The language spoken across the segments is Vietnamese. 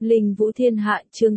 Linh Vũ Thiên Hạ chương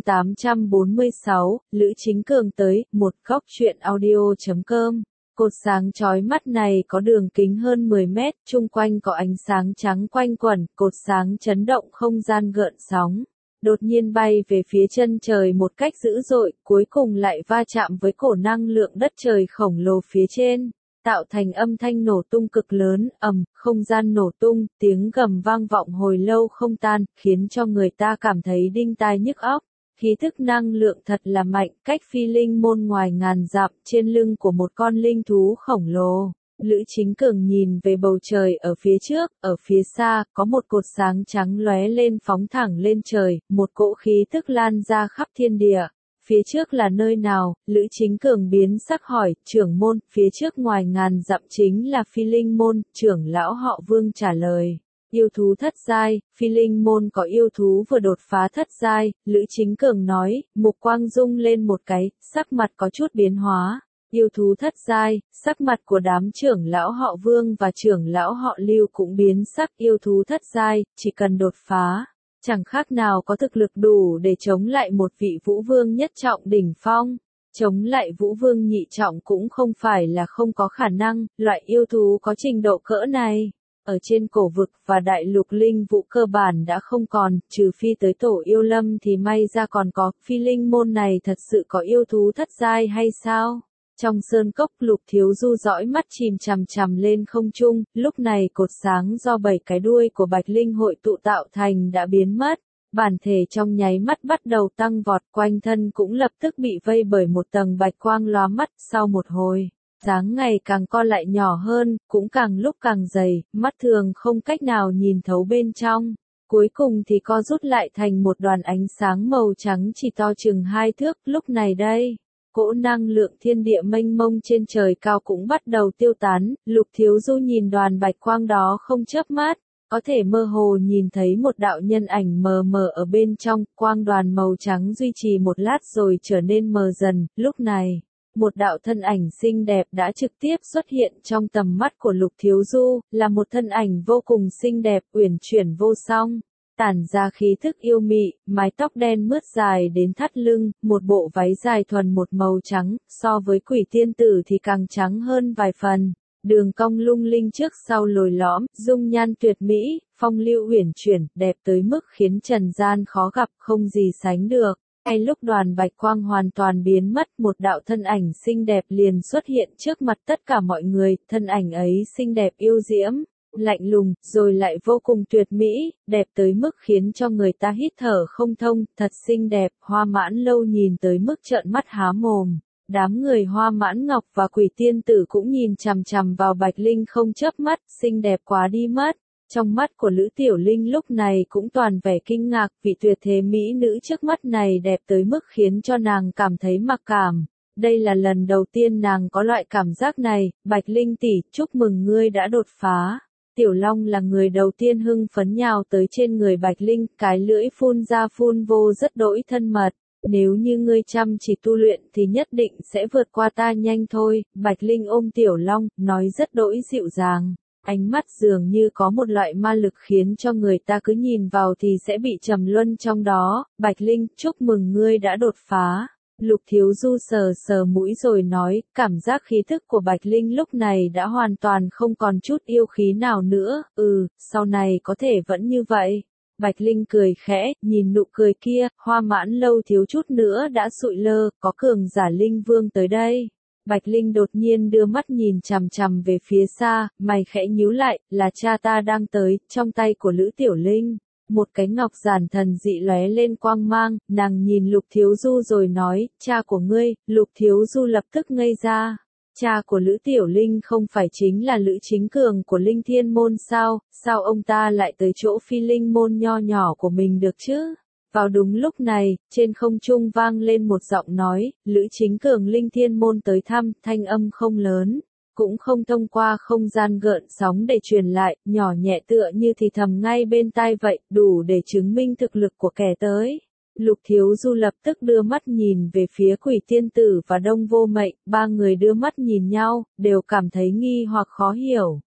846, Lữ Chính Cường tới, một góc truyện audio.com. Cột sáng chói mắt này có đường kính hơn 10 mét, chung quanh có ánh sáng trắng quanh quẩn, cột sáng chấn động không gian gợn sóng. Đột nhiên bay về phía chân trời một cách dữ dội, cuối cùng lại va chạm với cổ năng lượng đất trời khổng lồ phía trên, tạo thành âm thanh nổ tung cực lớn, không gian nổ tung, tiếng gầm vang vọng hồi lâu không tan, khiến cho người ta cảm thấy đinh tai nhức óc. Khí thức năng lượng thật là mạnh, cách Phi Linh Môn ngoài ngàn dặm, trên lưng của một con linh thú khổng lồ. Lữ Chính Cường nhìn về bầu trời ở phía trước, ở phía xa, có một cột sáng trắng lóe lên phóng thẳng lên trời, một cỗ khí tức lan ra khắp thiên địa. Phía trước là nơi nào? Lữ Chính Cường biến sắc hỏi, trưởng môn, phía trước ngoài ngàn dặm chính là Phi Linh Môn, trưởng lão họ Vương trả lời. Yêu thú thất giai, Phi Linh Môn có yêu thú vừa đột phá thất giai, Lữ Chính Cường nói, mục quang rung lên một cái, sắc mặt có chút biến hóa. Yêu thú thất giai, sắc mặt của đám trưởng lão họ Vương và trưởng lão họ Lưu cũng biến sắc. Yêu thú thất giai, chỉ cần đột phá, chẳng khác nào có thực lực đủ để chống lại một vị Vũ Vương nhất trọng đỉnh phong. Chống lại Vũ Vương nhị trọng cũng không phải là không có khả năng, loại yêu thú có trình độ cỡ này. Ở trên cổ vực và đại lục linh vũ cơ bản đã không còn, trừ phi tới tổ yêu lâm thì may ra còn có. Phi Linh Môn này thật sự có yêu thú thất giai hay sao? Trong sơn cốc, Lục Thiếu Du dõi mắt chìm chằm chằm lên không trung, lúc này cột sáng do 7 cái đuôi của Bạch Linh hội tụ tạo thành đã biến mất. Bản thể trong nháy mắt bắt đầu tăng vọt, quanh thân cũng lập tức bị vây bởi một tầng bạch quang lóa mắt. Sau một hồi, dáng ngày càng co lại nhỏ hơn, cũng càng lúc càng dày, mắt thường không cách nào nhìn thấu bên trong. Cuối cùng thì co rút lại thành một đoàn ánh sáng màu trắng chỉ to chừng 2 thước. Lúc này đây, cỗ năng lượng thiên địa mênh mông trên trời cao cũng bắt đầu tiêu tán. Lục Thiếu Du nhìn đoàn bạch quang đó không chớp mắt, có thể mơ hồ nhìn thấy một đạo nhân ảnh mờ mờ ở bên trong. Quang đoàn màu trắng duy trì một lát rồi trở nên mờ dần. Lúc này, một đạo thân ảnh xinh đẹp đã trực tiếp xuất hiện trong tầm mắt của Lục Thiếu Du, là một thân ảnh vô cùng xinh đẹp, uyển chuyển vô song, tản ra khí thức yêu mị, mái tóc đen mướt dài đến thắt lưng, một bộ váy dài thuần một màu trắng, so với Quỷ Tiên Tử thì càng trắng hơn vài phần. Đường cong lung linh trước sau lồi lõm, dung nhan tuyệt mỹ, phong lưu uyển chuyển, đẹp tới mức khiến trần gian khó gặp, không gì sánh được. Ngay lúc đoàn bạch quang hoàn toàn biến mất, một đạo thân ảnh xinh đẹp liền xuất hiện trước mặt tất cả mọi người. Thân ảnh ấy xinh đẹp yêu diễm, lạnh lùng, rồi lại vô cùng tuyệt mỹ, đẹp tới mức khiến cho người ta hít thở không thông. Thật xinh đẹp, Hoa Mãn Lâu nhìn tới mức trợn mắt há mồm. Đám người Hoa Mãn Ngọc và Quỷ Tiên Tử cũng nhìn chằm chằm vào Bạch Linh không chớp mắt, xinh đẹp quá đi mất. Trong mắt của Lữ Tiểu Linh lúc này cũng toàn vẻ kinh ngạc, vị tuyệt thế mỹ nữ trước mắt này đẹp tới mức khiến cho nàng cảm thấy mặc cảm. Đây là lần đầu tiên nàng có loại cảm giác này. Bạch Linh tỷ, chúc mừng ngươi đã đột phá. Tiểu Long là người đầu tiên hưng phấn nhào tới trên người Bạch Linh, cái lưỡi phun ra phun vô rất đỗi thân mật. Nếu như ngươi chăm chỉ tu luyện thì nhất định sẽ vượt qua ta nhanh thôi. Bạch Linh ôm Tiểu Long, nói rất đỗi dịu dàng. Ánh mắt dường như có một loại ma lực khiến cho người ta cứ nhìn vào thì sẽ bị trầm luân trong đó. Bạch Linh, chúc mừng ngươi đã đột phá. Lục Thiếu Du sờ sờ mũi rồi nói, cảm giác khí thức của Bạch Linh lúc này đã hoàn toàn không còn chút yêu khí nào nữa. Sau này có thể vẫn như vậy. Bạch Linh cười khẽ, nhìn nụ cười kia, Hoa Mãn Lâu thiếu chút nữa đã sụi lơ, có cường giả Linh Vương tới đây. Bạch Linh đột nhiên đưa mắt nhìn chằm chằm về phía xa, mày khẽ nhíu lại, là cha ta đang tới. Trong tay của Lữ Tiểu Linh, một cái ngọc giản thần dị lóe lên quang mang, nàng nhìn Lục Thiếu Du rồi nói, cha của ngươi. Lục Thiếu Du lập tức ngây ra. Cha của Lữ Tiểu Linh không phải chính là Lữ Chính Cường của Linh Thiên Môn sao? Sao ông ta lại tới chỗ Phi Linh Môn nho nhỏ của mình được chứ? Vào đúng lúc này, trên không trung vang lên một giọng nói, Lữ Chính Cường Linh Thiên Môn tới thăm. Thanh âm không lớn, cũng không thông qua không gian gợn sóng để truyền lại, nhỏ nhẹ tựa như thì thầm ngay bên tai vậy, đủ để chứng minh thực lực của kẻ tới. Lục Thiếu Du lập tức đưa mắt nhìn về phía Quỷ Tiên Tử và Đông Vô Mệnh, ba người đưa mắt nhìn nhau, đều cảm thấy nghi hoặc khó hiểu.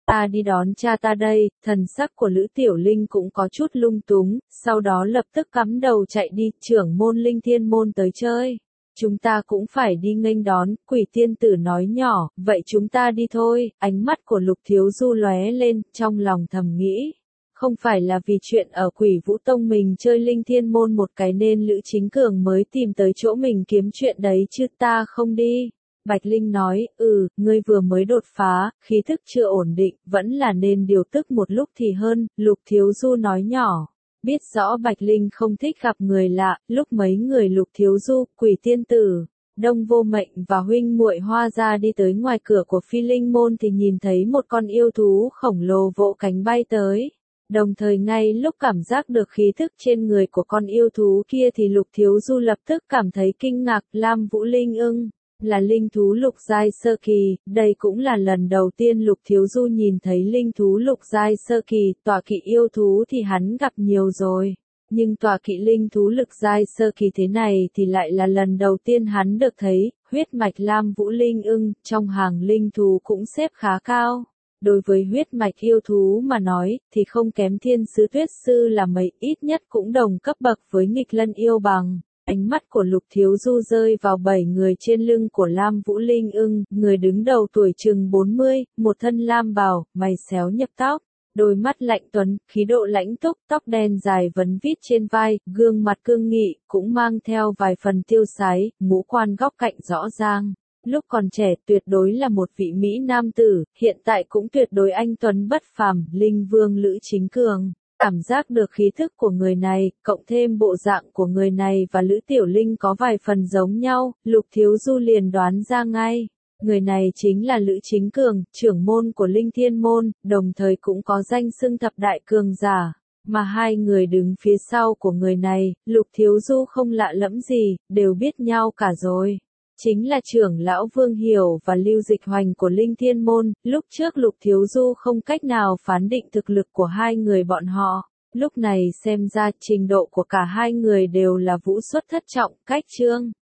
Ta đi đón cha ta đây, thần sắc của Lữ Tiểu Linh cũng có chút lung túng, sau đó lập tức cắm đầu chạy đi, trưởng môn Linh Thiên môn tới chơi. Chúng ta cũng phải đi nghênh đón, Quỷ tiên tử nói nhỏ, vậy chúng ta đi thôi, ánh mắt của Lục Thiếu Du lóe lên, trong lòng thầm nghĩ. Không phải là vì chuyện ở Quỷ Vũ Tông mình chơi Linh Thiên môn một cái nên Lữ Chính Cường mới tìm tới chỗ mình kiếm chuyện đấy chứ ta không đi. Bạch Linh nói, ngươi vừa mới đột phá, khí thức chưa ổn định, vẫn là nên điều tức một lúc thì hơn, Lục Thiếu Du nói nhỏ. Biết rõ Bạch Linh không thích gặp người lạ, lúc mấy người Lục Thiếu Du, Quỷ tiên tử, Đông Vô Mệnh và huynh muội Hoa Gia đi tới ngoài cửa của Phi Linh môn thì nhìn thấy một con yêu thú khổng lồ vỗ cánh bay tới. Đồng thời ngay lúc cảm giác được khí thức trên người của con yêu thú kia thì Lục Thiếu Du lập tức cảm thấy kinh ngạc. Lam Vũ Linh ưng là linh thú lục giai sơ kỳ, đây cũng là lần đầu tiên Lục Thiếu Du nhìn thấy linh thú lục giai sơ kỳ. Tọa kỵ yêu thú thì hắn gặp nhiều rồi, nhưng tọa kỵ linh thú lục giai sơ kỳ thế này thì lại là lần đầu tiên hắn được thấy. Huyết mạch Lam Vũ Linh ưng trong hàng linh thú cũng xếp khá cao. Đối với huyết mạch yêu thú mà nói, thì không kém thiên sứ tuyết sư là mấy, ít nhất cũng đồng cấp bậc với nghịch lân yêu bằng. Ánh mắt của Lục Thiếu Du rơi vào 7 người trên lưng của Lam Vũ Linh ưng, người đứng đầu tuổi chừng 40, một thân lam bào, mày xéo nhập tóc, đôi mắt lạnh tuấn, khí độ lãnh túc, tóc đen dài vấn vít trên vai, gương mặt cương nghị, cũng mang theo vài phần tiêu sái, ngũ quan góc cạnh rõ ràng. Lúc còn trẻ tuyệt đối là một vị Mỹ nam tử, hiện tại cũng tuyệt đối anh tuấn bất phàm, Linh Vương Lữ Chính Cường. Cảm giác được khí thức của người này, cộng thêm bộ dạng của người này và Lữ Tiểu Linh có vài phần giống nhau, Lục Thiếu Du liền đoán ra ngay. Người này chính là Lữ Chính Cường, trưởng môn của Linh Thiên môn, đồng thời cũng có danh xưng thập đại cường giả. Mà hai người đứng phía sau của người này, Lục Thiếu Du không lạ lẫm gì, đều biết nhau cả rồi. Chính là trưởng lão Vương Hiểu và Lưu Dịch Hoành của Linh Thiên môn. Lúc trước Lục Thiếu Du không cách nào phán định thực lực của hai người bọn họ. Lúc này xem ra trình độ của cả hai người đều là vũ xuất thất trọng, cách chương.